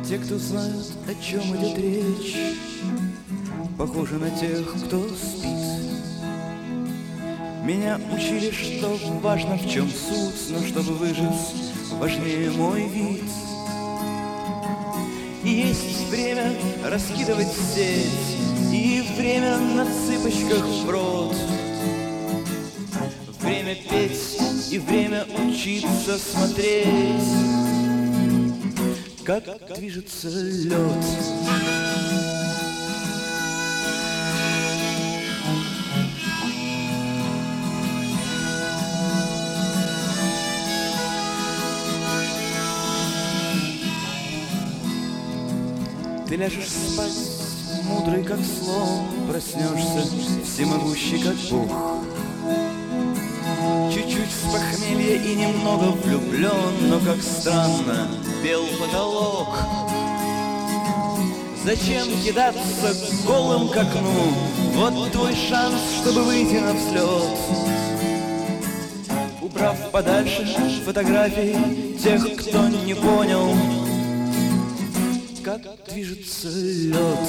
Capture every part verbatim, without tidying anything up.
Те, кто знают, о чем идет речь, похожи на тех, кто спит. Меня учили, что важно, в чем суть, но чтобы выжить, важнее мой вид. И есть время раскидывать сеть, и время на цыпочках вброд. Время петь и время учиться смотреть, как движется лед. Ты ляжешь спать, мудрый как слон, проснешься, всемогущий как Бог. Чуть-чуть с похмелья и немного влюблен, но как странно бел потолок. Зачем кидаться голым к окну? Вот твой шанс, чтобы выйти на взлет. Убрав подальше фотографии тех, кто не понял, как движется лед.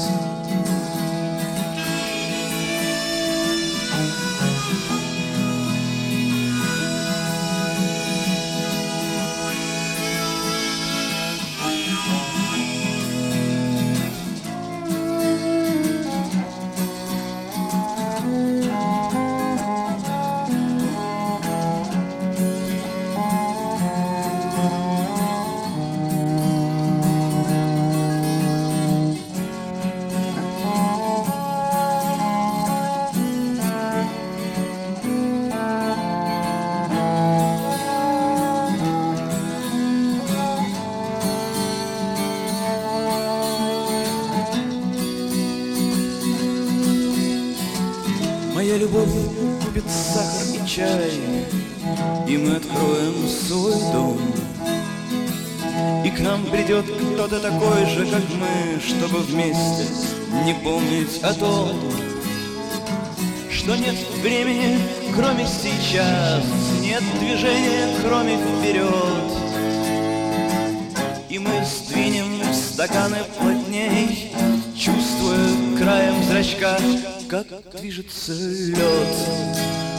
Моя любовь купит сахар и чай, и мы откроем свой дом. И к нам придет кто-то такой же, как мы, чтобы вместе не помнить о том, что нет времени, кроме сейчас, нет движения, кроме вперед. И мы сдвинем стаканы плотней, чувствуя краем зрачка, как движется лед.